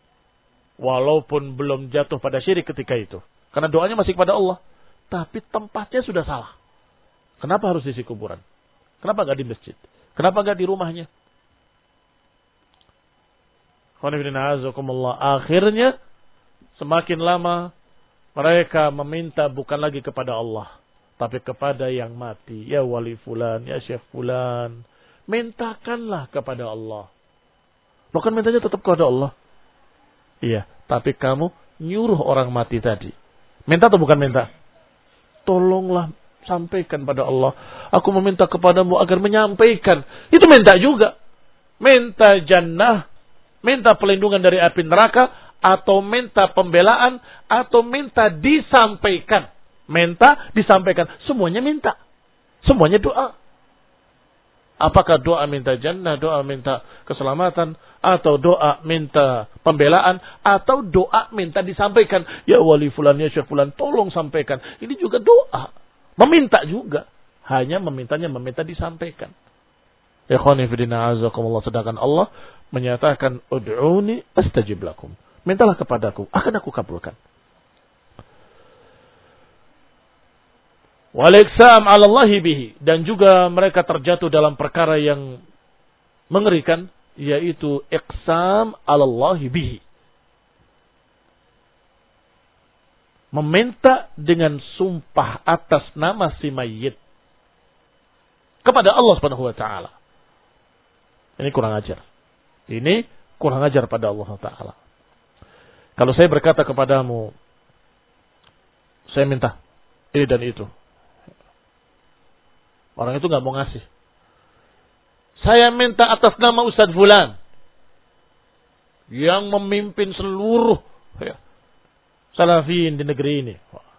Walaupun belum jatuh pada syirik ketika itu. Karena doanya masih kepada Allah. Tapi tempatnya sudah salah. Kenapa harus di sisi kuburan? Kenapa enggak di masjid? Kenapa enggak di rumahnya? Akhirnya semakin lama mereka meminta bukan lagi kepada Allah, tapi kepada yang mati. Ya wali fulan, ya syekh fulan. Mintakanlah kepada Allah. Bukan mintanya tetap kepada Allah. Iya, tapi kamu nyuruh orang mati tadi. Minta atau bukan minta? Tolonglah sampaikan pada Allah. aku meminta kepadamu agar menyampaikan. Itu minta juga. Minta jannah, minta perlindungan dari api neraka, atau minta pembelaan, atau minta disampaikan. Minta, disampaikan. Semuanya minta. Semuanya doa. Apakah doa minta jannah, doa minta keselamatan, atau doa minta pembelaan, atau doa minta disampaikan. Ya wali fulan, ya syekh fulan, tolong sampaikan. Ini juga doa. Meminta juga. Hanya memintanya, meminta disampaikan. Ikhwani fillah azakumullah, sedangkan Allah menyatakan ud'uni astajib lakum. Mintalah kepadaku, akan aku kabulkan. Wal-iqsam 'ala Allah bihi, dan juga mereka terjatuh dalam perkara yang mengerikan, yaitu iqsam 'ala Allah bihi. Meminta dengan sumpah atas nama si mayit kepada Allah Subhanahu wa taala. Ini kurang ajar. Ini kurang ajar pada Allah taala. Kalau saya berkata kepadamu, saya minta ini dan itu, orang itu nggak mau ngasih. Saya minta atas nama Ustadz Fulan yang memimpin seluruh ya, salafin di negeri ini.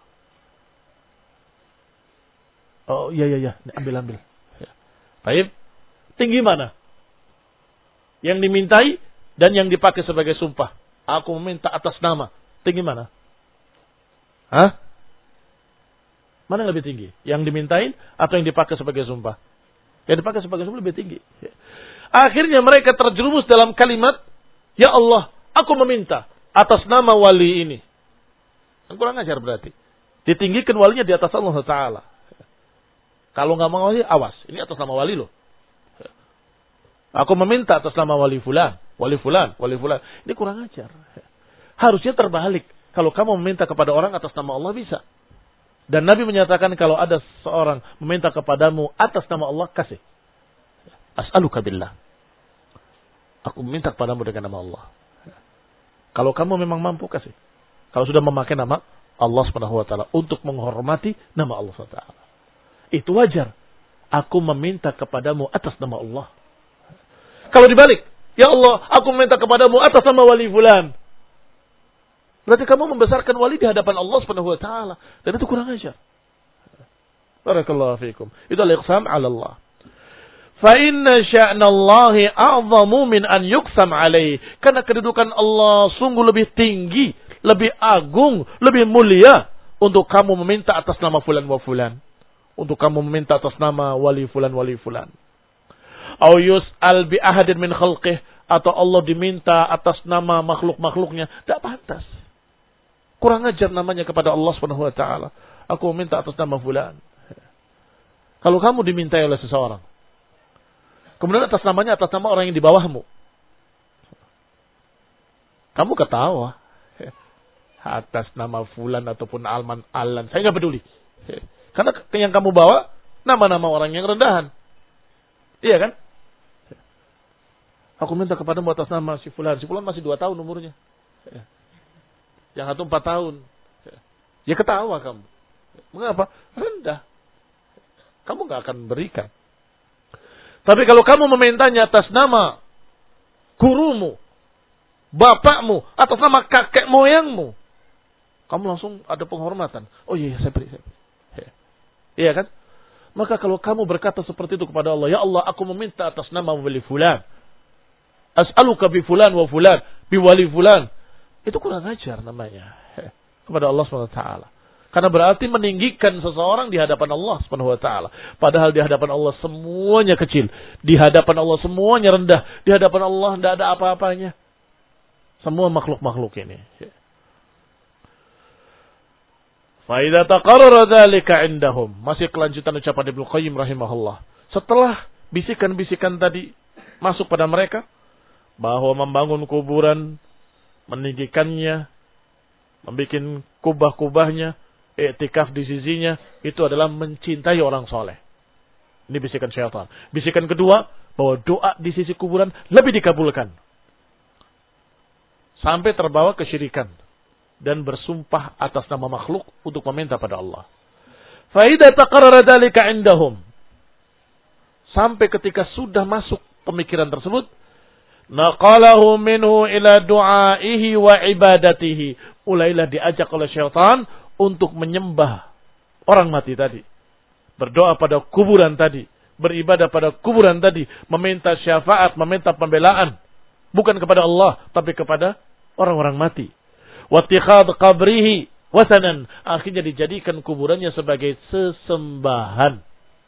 Oh iya iya iya, ambil ambil. Ya. Baik, tinggi mana? Yang dimintai dan yang dipakai sebagai sumpah. Aku meminta atas nama. Tinggi mana? Hah? Mana yang lebih tinggi? Yang dimintain atau yang dipakai sebagai sumpah? Yang dipakai sebagai sumpah lebih tinggi. Akhirnya mereka terjerumus dalam kalimat, ya Allah, aku meminta atas nama wali ini. Kurang ajar berarti. Ditinggikan walinya di atas Allah Taala. Kalau nggak mau wali, awas. Ini atas nama wali loh. Aku meminta atas nama wali fulan, wali fulan, wali fulan. Ini kurang ajar. Harusnya terbalik. Kalau kamu meminta kepada orang atas nama Allah bisa. Dan Nabi menyatakan kalau ada seorang meminta kepadamu atas nama Allah, kasih. As'aluka billah. Aku meminta kepadamu dengan nama Allah. Kalau kamu memang mampu, kasih. Kalau sudah memakai nama Allah Subhanahu wa taala untuk menghormati nama Allah Subhanahu wa taala. Itu wajar. Aku meminta kepadamu atas nama Allah. Kalau dibalik, ya Allah, aku meminta kepadamu atas nama wali fulan. Berarti kamu membesarkan wali di hadapan Allah Subhanahu wa taala, dan itu kurang ajar. Barakallahu fiikum. Itu al-iqsam 'ala Allah. Fa inna sya'nallahi a'zamu min an yuqsam 'alaihi. Karena kedudukan Allah sungguh lebih tinggi, lebih agung, lebih mulia untuk kamu meminta atas nama fulan wa fulan. Untuk kamu meminta atas nama wali fulan wali fulan. Au yus'al bi ahadin min khalqih, atau Allah diminta atas nama makhluk-makhluknya, tidak pantas. Kurang ajar namanya kepada Allah Subhanahu wa taala. Aku meminta atas nama fulan. Kalau kamu dimintai oleh seseorang, kemudian atas namanya atas nama orang yang di bawahmu, kamu ketawa atas nama fulan ataupun alman alan, saya nggak peduli. Karena yang kamu bawa nama-nama orang yang rendahan. Iya kan? Aku minta kepadamu atas nama si fulan. Si fulan masih dua tahun umurnya. Yang satu empat tahun. Ya ketawa kamu. Mengapa? Rendah. Kamu gak akan berikan. Tapi kalau kamu memintanya atas nama gurumu, bapakmu, atas nama kakek moyangmu, kamu langsung ada penghormatan. Oh iya, saya beri. Saya beri. Iya kan? Maka kalau kamu berkata seperti itu kepada Allah, ya Allah, aku meminta atas nama wali fulan. As'aluka bi fulan wa fulan, bi wali fulan. Itu kurang ajar namanya kepada Allah subhanahu wa taala. Karena berarti meninggikan seseorang di hadapan Allah subhanahu wa taala. Padahal di hadapan Allah semuanya kecil. Di hadapan Allah semuanya rendah. Di hadapan Allah tidak ada apa-apanya. Semua makhluk-makhluk ini. Fa idza taqarrara dzalika 'indahum. Masih kelanjutan ucapan Ibnu Qayyim rahimahullah. Setelah bisikan-bisikan tadi masuk pada mereka bahwa membangun kuburan, meninggikannya, membikin kubah-kubahnya, i'tikaf di sisinya, itu adalah mencintai orang soleh. Ini bisikan syaitan. Bisikan kedua, bahwa doa di sisi kuburan lebih dikabulkan. Sampai terbawa kesyirikan. Dan bersumpah atas nama makhluk untuk meminta pada Allah. Fa idza taqarrara dzalika 'indahum. Sampai ketika sudah masuk pemikiran tersebut, naqalahu minhu ila du'aihi wa ibadatihi. Mulailah diajak oleh syaitan untuk menyembah orang mati tadi. Berdoa pada kuburan tadi. Beribadah pada kuburan tadi. Meminta syafaat, meminta pembelaan. Bukan kepada Allah, tapi kepada orang-orang mati. Wattikhad qabrihi wasanan. Akhirnya dijadikan kuburannya sebagai sesembahan.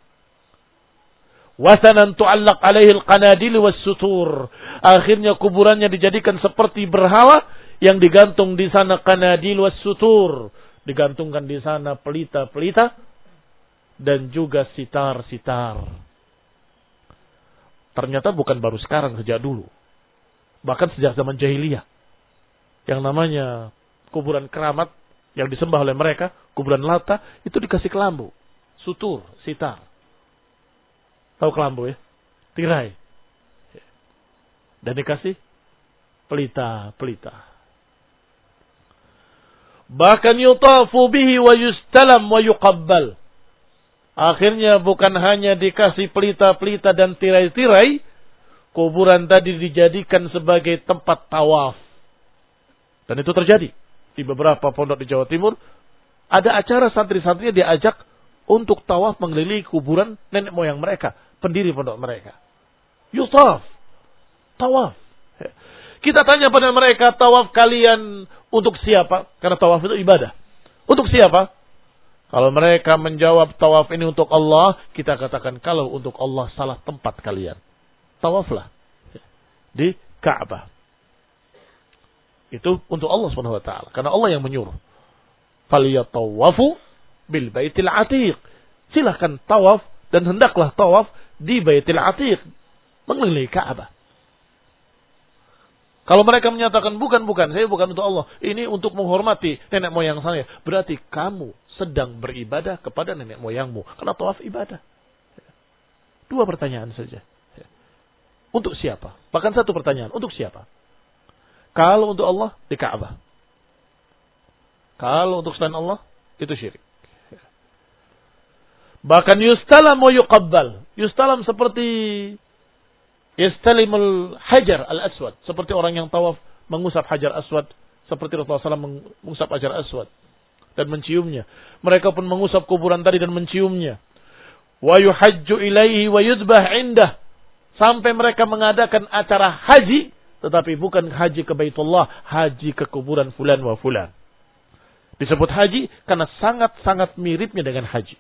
Wasanan tu'allaq alaihi al-qanadil was-sutur. Akhirnya kuburannya dijadikan seperti berhala yang digantung di sana qanadil was-sutur. Digantungkan di sana pelita-pelita dan juga sitar-sitar. Ternyata bukan baru sekarang, sejak dulu. Bahkan sejak zaman jahiliyah. Yang namanya kuburan keramat yang disembah oleh mereka, kuburan Lata, itu dikasih kelambu, sutur, sitar. Tahu kelambu ya? Tirai. Dan dikasih pelita-pelita. Bahkan yutafu bihi wa yustalam wa yuqabbal. Akhirnya bukan hanya dikasih pelita-pelita dan tirai-tirai, kuburan tadi dijadikan sebagai tempat tawaf. Dan itu terjadi di beberapa pondok di Jawa Timur. Ada acara santri-santrinya diajak untuk tawaf mengelilingi kuburan nenek moyang mereka, pendiri pondok mereka. Yutaf, tawaf. Kita tanya pada mereka, tawaf kalian untuk siapa? Karena tawaf itu ibadah. Untuk siapa? Kalau mereka menjawab tawaf ini untuk Allah, kita katakan kalau untuk Allah salah tempat kalian. Tawaflah di Ka'bah. Itu untuk Allah subhanahu wa taala. Karena Allah yang menyuruh. Faliyatawafu bil baitil atiq. Silahkan tawaf dan hendaklah tawaf di baitil atiq. Mengelilingi Ka'bah. Kalau mereka menyatakan bukan-bukan, saya bukan untuk Allah. Ini untuk menghormati nenek moyang saya. Berarti kamu sedang beribadah kepada nenek moyangmu. Karena tawaf ibadah. Dua pertanyaan saja. Untuk siapa? Bahkan satu pertanyaan. Untuk siapa? Kalau untuk Allah, di Ka'bah. Kalau untuk selain Allah, itu syirik. Bahkan yustalam wa yuqabbal. Yustalam seperti yastalimul hajar al-aswad. Seperti orang yang tawaf mengusap hajar aswad. Seperti Rasulullah shallallahu alaihi wasallam mengusap hajar aswad. Dan menciumnya. Mereka pun mengusap kuburan tadi dan menciumnya. Wa yuhajju ilaihi wa yudbah indah. Sampai mereka mengadakan acara haji. Tetapi bukan haji ke Baitullah, haji ke kuburan fulan wa fulan. Disebut haji karena sangat-sangat miripnya dengan haji.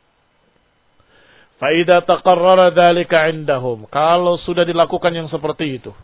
Fa'idha taqarrara dhalika indahum. Kalau sudah dilakukan yang seperti itu,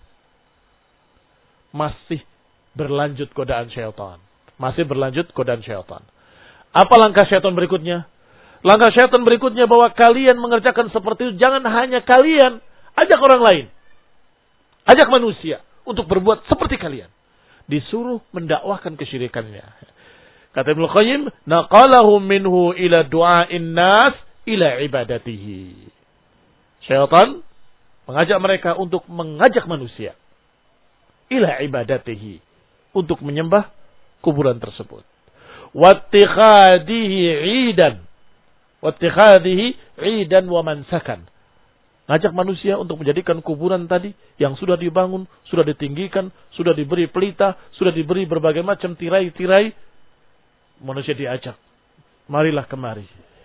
masih berlanjut godaan syaitan. Masih berlanjut godaan syaitan. Apa langkah syaitan berikutnya? Langkah syaitan berikutnya bahwa kalian mengerjakan seperti itu. Jangan hanya kalian, ajak orang lain. Ajak manusia untuk berbuat seperti kalian. Disuruh mendakwahkan kesyirikannya. Kata Ibnu Qayyim, naqalahu minhu ila du'a'in nas ila ibadatihi. Syaitan mengajak mereka untuk mengajak manusia ila ibadatihi, untuk menyembah kuburan tersebut. Wattikhadihi 'idan. Wattikhadihi 'idan wa mansakan. Ngajak manusia untuk menjadikan kuburan tadi yang sudah dibangun, sudah ditinggikan, sudah diberi pelita, sudah diberi berbagai macam tirai-tirai. Manusia diajak, marilah kemari.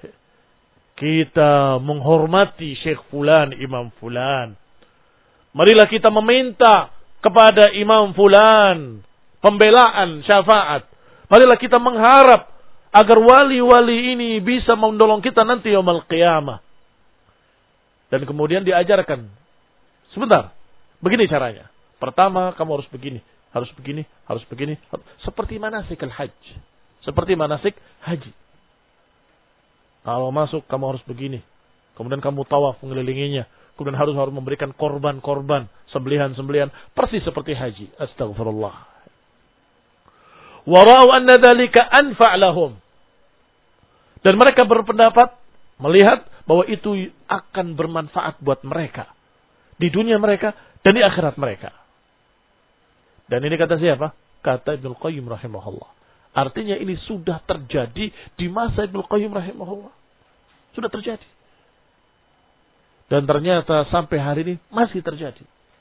Kita menghormati Syekh Fulan, Imam Fulan. Marilah kita meminta kepada Imam Fulan pembelaan, syafaat. Marilah kita mengharap agar wali-wali ini bisa menolong kita nanti yaumul qiyamah. Dan kemudian diajarkan. Sebentar. Begini caranya. Pertama, kamu harus begini. Harus begini. Harus begini. Seperti manasik al-hajj. Seperti manasik haji. Kalau masuk, kamu harus begini. Kemudian kamu tawaf mengelilinginya. Kemudian harus harus memberikan korban-korban. Sembelihan-sembelihan. Persis seperti haji. Astagfirullah. Wara'u anna dhalika anfa' lahum. Dan mereka berpendapat, melihat bahwa itu akan bermanfaat buat mereka. Di dunia mereka dan di akhirat mereka. Dan ini kata siapa? Kata Ibnu Qayyim rahimahullah. Artinya ini sudah terjadi di masa Ibnu Qayyim rahimahullah. Sudah terjadi. Dan ternyata sampai hari ini masih terjadi.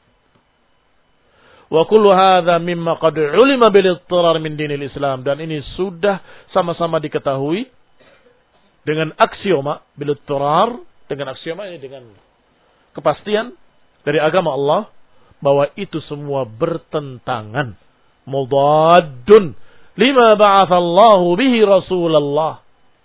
Wa kullu hadza mimma qad ulima bil ittirar min dinil Islam, dan ini sudah sama-sama diketahui dengan aksioma bil ittirar, dengan aksioma ini dengan kepastian dari agama Allah bahwa itu semua bertentangan, mudaddun lima ba'atsallahu bihi Rasulullah.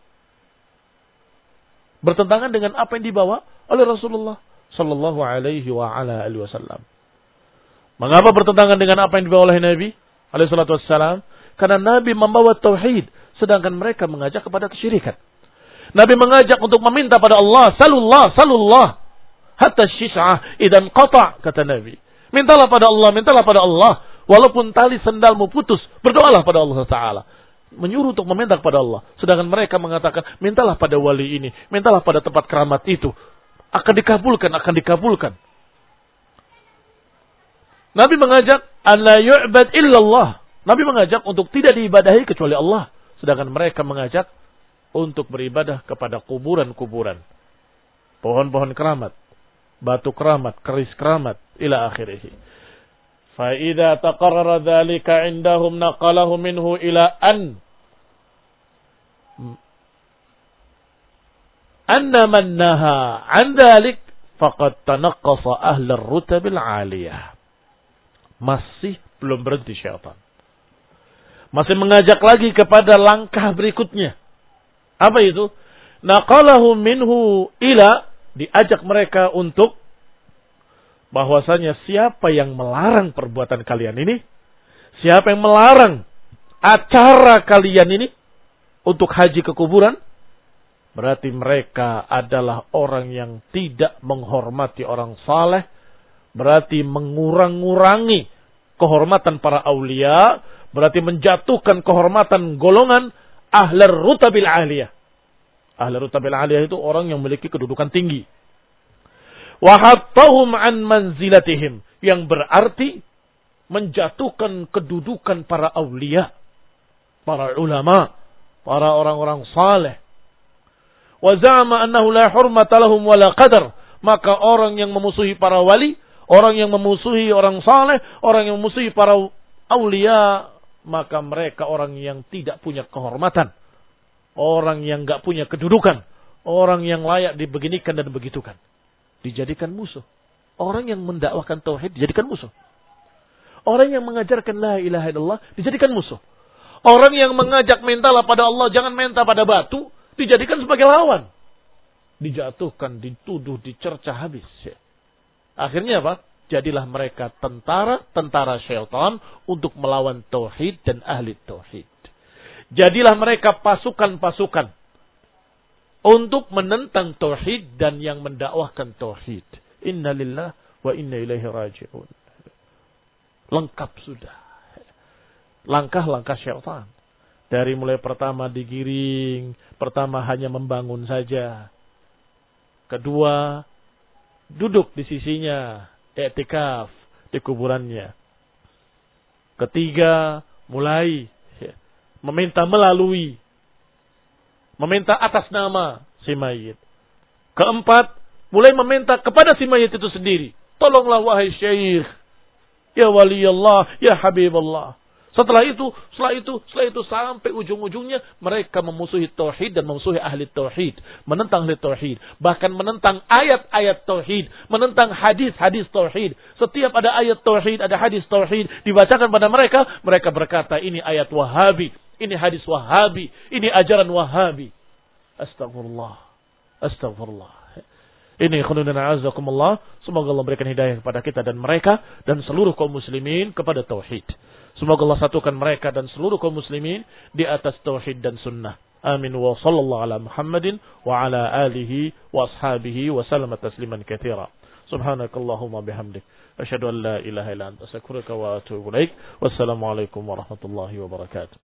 Bertentangan dengan apa yang dibawa oleh Rasulullah sallallahu alaihi wa ala alihi wasallam. Mengapa bertentangan dengan apa yang dibawa oleh Nabi alaihi salatu wassalam? Karena Nabi membawa tauhid, sedangkan mereka mengajak kepada kesyirikan. Nabi mengajak untuk meminta pada Allah, salullah, salullah, hatta syis'ah idan qata', kata Nabi. Mintalah pada Allah, mintalah pada Allah, walaupun tali sendalmu putus, berdoalah pada Allah Ta'ala. Menyuruh untuk meminta kepada Allah. Sedangkan mereka mengatakan, mintalah pada wali ini, mintalah pada tempat keramat itu. Akan dikabulkan, akan dikabulkan. Nabi mengajak, an la yu'bad illallah. Nabi mengajak untuk tidak diibadahi kecuali Allah. Sedangkan mereka mengajak untuk beribadah kepada kuburan-kuburan. Pohon-pohon keramat, batu keramat, keris keramat, ila akhirih. Fa'idha taqarrara dhalika indahum naqalahu minhu ila an anna man naha an dhalik faqad tanaqqasa ahla ar-rutabil 'aliyah. Masih belum berhenti syaitan. Masih mengajak lagi kepada langkah berikutnya. Apa itu? Naqalahu minhu ila, diajak mereka untuk bahwasanya siapa yang melarang perbuatan kalian ini, siapa yang melarang acara kalian ini untuk haji ke kuburan, berarti mereka adalah orang yang tidak menghormati orang saleh, berarti mengurang-ngurangi kehormatan para aulia, berarti menjatuhkan kehormatan golongan ahlar rutabil aliyah. Ahlar rutabil aliyah itu orang yang memiliki kedudukan tinggi. Wa hattahum an manzilatihim, yang berarti menjatuhkan kedudukan para aulia, para ulama, para orang-orang saleh. Wa za'ama annahu la hurmata lahum wala qadar, maka orang yang memusuhi para wali, orang yang memusuhi orang saleh, orang yang memusuhi para aulia, maka mereka orang yang tidak punya kehormatan, orang yang enggak punya kedudukan, orang yang layak dibeginikan dan begitukan, dijadikan musuh. Orang yang mendakwahkan tauhid dijadikan musuh. Orang yang mengajarkan la ilaha illallah dijadikan musuh. Orang yang mengajak mintalah pada Allah, jangan minta pada batu, dijadikan sebagai lawan. Dijatuhkan, dituduh, dicerca habis. Akhirnya apa? Jadilah mereka tentara-tentara syaitan untuk melawan tauhid dan ahli tauhid. Jadilah mereka pasukan-pasukan untuk menentang tauhid dan yang mendakwahkan tauhid. Inna lillah wa inna ilaihi raji'un. Lengkap sudah langkah-langkah syaitan. Dari mulai pertama digiring, pertama hanya membangun saja. Kedua, duduk di sisinya, i'tikaf di kuburannya. Ketiga, mulai meminta melalui, meminta atas nama si mayit. Keempat, mulai meminta kepada si mayit itu sendiri. Tolonglah wahai syekh, ya wali Allah, ya habib Allah. Setelah itu, setelah itu, setelah itu sampai ujung-ujungnya mereka memusuhi tauhid dan memusuhi ahli tauhid, menentang ahli tauhid, bahkan menentang ayat-ayat tauhid, menentang hadis-hadis tauhid. Setiap ada ayat tauhid, ada hadis tauhid dibacakan pada mereka, mereka berkata ini ayat Wahabi, ini hadis Wahabi, ini ajaran Wahabi. Astagfirullah. Astagfirullah. Ini khunudana azakumullah. Semoga Allah berikan hidayah kepada kita dan mereka dan seluruh kaum muslimin kepada tauhid. Semoga Allah satukan mereka dan seluruh kaum muslimin di atas tauhid dan sunnah. Amin wa sallallahu ala Muhammadin wa ala alihi wa ashabihi wa sallama tasliman katsira. Subhanakallahumma bihamdik asyhadu an la ilaha illa anta astaghfiruka wa atubu ilaik. Wassalamu alaikum warahmatullahi wabarakatuh.